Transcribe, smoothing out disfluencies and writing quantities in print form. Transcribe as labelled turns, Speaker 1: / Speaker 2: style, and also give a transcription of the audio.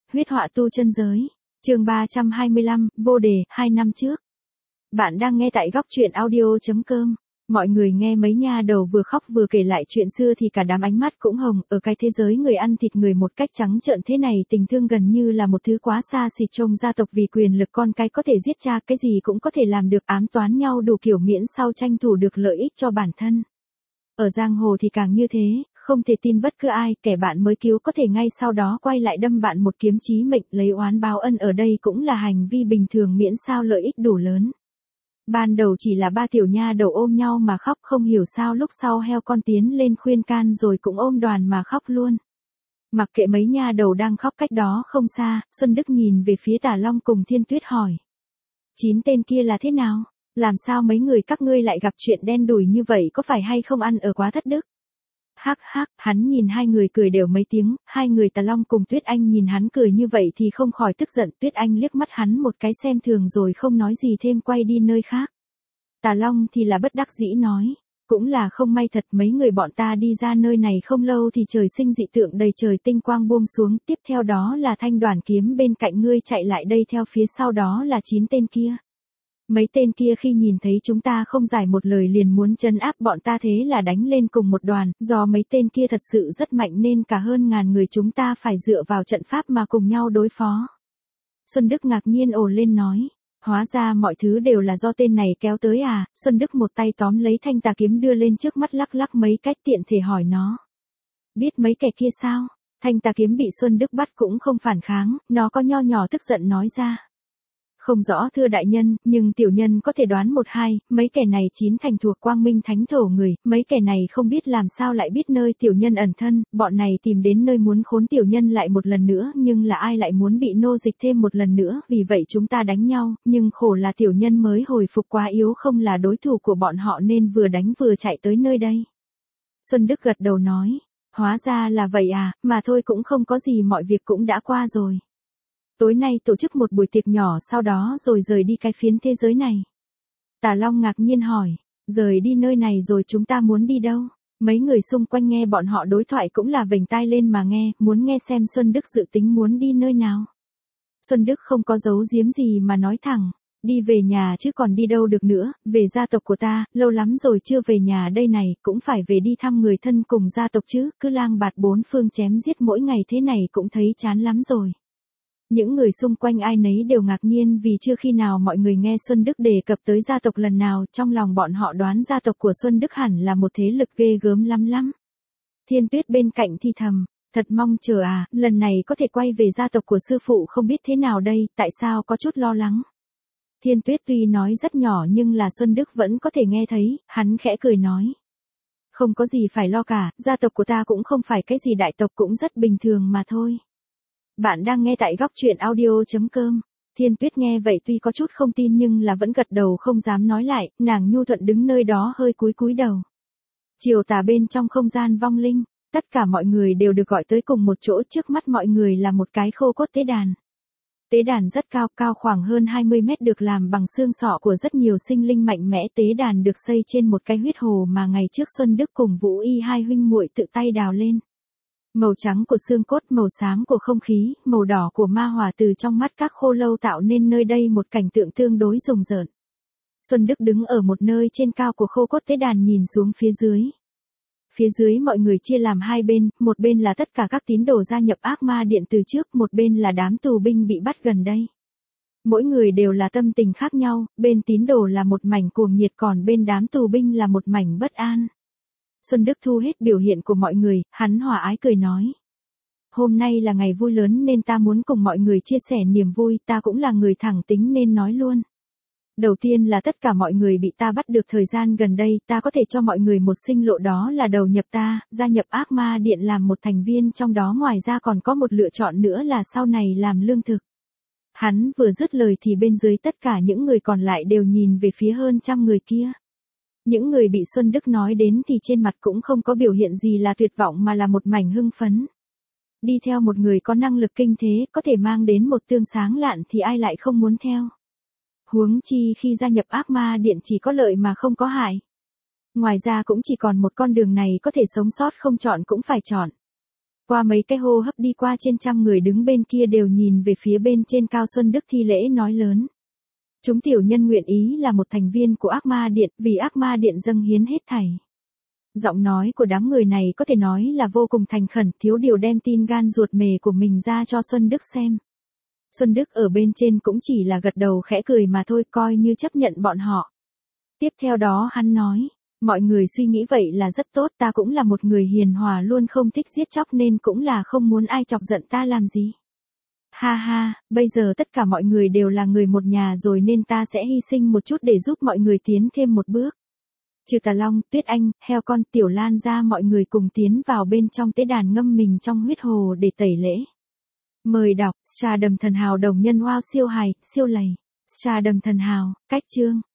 Speaker 1: Huyết họa tu chân giới. Chương 325, vô đề, 2 năm trước. Bạn đang nghe tại góc truyện audio.com. Mọi người nghe mấy nha đầu vừa khóc vừa kể lại chuyện xưa thì cả đám ánh mắt cũng hồng, ở cái thế giới người ăn thịt người một cách trắng trợn thế này, tình thương gần như là một thứ quá xa xỉ. Trong gia tộc vì quyền lực con cái có thể giết cha, cái gì cũng có thể làm được, ám toán nhau đủ kiểu miễn sao tranh thủ được lợi ích cho bản thân. Ở giang hồ thì càng như thế, không thể tin bất cứ ai, kẻ bạn mới cứu có thể ngay sau đó quay lại đâm bạn một kiếm chí mệnh, lấy oán báo ân ở đây cũng là hành vi bình thường miễn sao lợi ích đủ lớn. Ban đầu chỉ là ba tiểu nha đầu ôm nhau mà khóc, không hiểu sao lúc sau heo con tiến lên khuyên can rồi cũng ôm đoàn mà khóc luôn. Mặc kệ mấy nha đầu đang khóc cách đó không xa, Xuân Đức nhìn về phía Tả Long cùng Thiên Tuyết hỏi. 9 tên kia là thế nào? Làm sao mấy người các ngươi lại gặp chuyện đen đủi như vậy, có phải hay không ăn ở quá thất đức? Hắc hắc, hắn nhìn hai người cười đều mấy tiếng, hai người Tà Long cùng Tuyết Anh nhìn hắn cười như vậy thì không khỏi tức giận. Tuyết Anh liếc mắt hắn một cái xem thường rồi không nói gì thêm, quay đi nơi khác. Tà Long thì là bất đắc dĩ nói, cũng là không may thật, mấy người bọn ta đi ra nơi này không lâu thì trời sinh dị tượng, đầy trời tinh quang buông xuống, tiếp theo đó là thanh đoàn kiếm bên cạnh ngươi chạy lại đây, theo phía sau đó là 9 tên kia. Mấy tên kia khi nhìn thấy chúng ta không giải một lời liền muốn trấn áp bọn ta, thế là đánh lên cùng một đoàn, do mấy tên kia thật sự rất mạnh nên cả hơn ngàn người chúng ta phải dựa vào trận pháp mà cùng nhau đối phó. Xuân Đức ngạc nhiên ồ lên nói, hóa ra mọi thứ đều là do tên này kéo tới à? Xuân Đức một tay tóm lấy thanh tà kiếm đưa lên trước mắt lắc lắc mấy cách, tiện thể hỏi nó. Biết mấy kẻ kia sao? Thanh tà kiếm bị Xuân Đức bắt cũng không phản kháng, nó có nho nhỏ tức giận nói ra. Không rõ thưa đại nhân, nhưng tiểu nhân có thể đoán một hai, mấy kẻ này chín thành thuộc Quang Minh Thánh Thổ người, mấy kẻ này không biết làm sao lại biết nơi tiểu nhân ẩn thân, bọn này tìm đến nơi muốn khốn tiểu nhân lại một lần nữa, nhưng là ai lại muốn bị nô dịch thêm một lần nữa, vì vậy chúng ta đánh nhau, nhưng khổ là tiểu nhân mới hồi phục quá yếu, không là đối thủ của bọn họ nên vừa đánh vừa chạy tới nơi đây. Xuân Đức gật đầu nói, hóa ra là vậy à, mà thôi cũng không có gì, mọi việc cũng đã qua rồi. Tối nay tổ chức một buổi tiệc nhỏ sau đó rồi rời đi cái phiến thế giới này. Tà Long ngạc nhiên hỏi, rời đi nơi này rồi chúng ta muốn đi đâu? Mấy người xung quanh nghe bọn họ đối thoại cũng là vểnh tai lên mà nghe, muốn nghe xem Xuân Đức dự tính muốn đi nơi nào. Xuân Đức không có giấu giếm gì mà nói thẳng, đi về nhà chứ còn đi đâu được nữa, về gia tộc của ta, lâu lắm rồi chưa về nhà đây này, cũng phải về đi thăm người thân cùng gia tộc chứ, cứ lang bạt bốn phương chém giết mỗi ngày thế này cũng thấy chán lắm rồi. Những người xung quanh ai nấy đều ngạc nhiên vì chưa khi nào mọi người nghe Xuân Đức đề cập tới gia tộc lần nào, trong lòng bọn họ đoán gia tộc của Xuân Đức hẳn là một thế lực ghê gớm lắm lắm. Thiên Tuyết bên cạnh thì thầm, thật mong chờ à, lần này có thể quay về gia tộc của sư phụ, không biết thế nào đây, tại sao có chút lo lắng. Thiên Tuyết tuy nói rất nhỏ nhưng là Xuân Đức vẫn có thể nghe thấy, hắn khẽ cười nói. Không có gì phải lo cả, gia tộc của ta cũng không phải cái gì đại tộc, cũng rất bình thường mà thôi. Bạn đang nghe tại góc truyện audio.com. Thiên Tuyết nghe vậy tuy có chút không tin nhưng là vẫn gật đầu không dám nói lại, nàng nhu thuận đứng nơi đó hơi cúi đầu. Chiều tà bên trong không gian vong linh, tất cả mọi người đều được gọi tới cùng một chỗ, trước mắt mọi người là một cái khô cốt tế đàn. Tế đàn rất cao, cao khoảng hơn 20 mét, được làm bằng xương sọ của rất nhiều sinh linh mạnh mẽ. Tế đàn được xây trên một cái huyết hồ mà ngày trước Xuân Đức cùng Vũ Y hai huynh muội tự tay đào lên. Màu trắng của xương cốt, màu xám của không khí, màu đỏ của ma hỏa từ trong mắt các khô lâu tạo nên nơi đây một cảnh tượng tương đối rùng rợn. Xuân Đức đứng ở một nơi trên cao của khô cốt tế đàn nhìn xuống phía dưới. Phía dưới mọi người chia làm hai bên, một bên là tất cả các tín đồ gia nhập ác ma điện từ trước, một bên là đám tù binh bị bắt gần đây. Mỗi người đều là tâm tình khác nhau, bên tín đồ là một mảnh cuồng nhiệt, còn bên đám tù binh là một mảnh bất an. Xuân Đức thu hết biểu hiện của mọi người, hắn hòa ái cười nói. Hôm nay là ngày vui lớn nên ta muốn cùng mọi người chia sẻ niềm vui, ta cũng là người thẳng tính nên nói luôn. Đầu tiên là tất cả mọi người bị ta bắt được thời gian gần đây, ta có thể cho mọi người một sinh lộ, đó là đầu nhập ta, gia nhập ác ma điện làm một thành viên trong đó, ngoài ra còn có một lựa chọn nữa là sau này làm lương thực. Hắn vừa dứt lời thì bên dưới tất cả những người còn lại đều nhìn về phía hơn trăm người kia. Những người bị Xuân Đức nói đến thì trên mặt cũng không có biểu hiện gì là tuyệt vọng mà là một mảnh hưng phấn. Đi theo một người có năng lực kinh thế, có thể mang đến một tương sáng lạn thì ai lại không muốn theo. Huống chi khi gia nhập ác ma điện chỉ có lợi mà không có hại. Ngoài ra cũng chỉ còn một con đường này, có thể sống sót không chọn cũng phải chọn. Qua mấy cái hô hấp đi qua trên trăm người đứng bên kia đều nhìn về phía bên trên cao Xuân Đức thi lễ nói lớn. Chúng tiểu nhân nguyện ý là một thành viên của Ác Ma Điện, vì Ác Ma Điện dâng hiến hết thảy. Giọng nói của đám người này có thể nói là vô cùng thành khẩn, thiếu điều đem tin gan ruột mề của mình ra cho Xuân Đức xem. Xuân Đức ở bên trên cũng chỉ là gật đầu khẽ cười mà thôi, coi như chấp nhận bọn họ. Tiếp theo đó hắn nói, mọi người suy nghĩ vậy là rất tốt, ta cũng là một người hiền hòa luôn không thích giết chóc nên cũng là không muốn ai chọc giận ta làm gì. Ha ha, bây giờ tất cả mọi người đều là người một nhà rồi nên ta sẽ hy sinh một chút để giúp mọi người tiến thêm một bước. Trừ Tà Long, Tuyết Anh, Heo Con, Tiểu Lan ra mọi người cùng tiến vào bên trong tế đàn ngâm mình trong huyết hồ để tẩy lễ. Mời đọc, Trà Đầm Thần Hào đồng nhân wow siêu hài, siêu lầy. Trà Đầm Thần Hào, cách chương.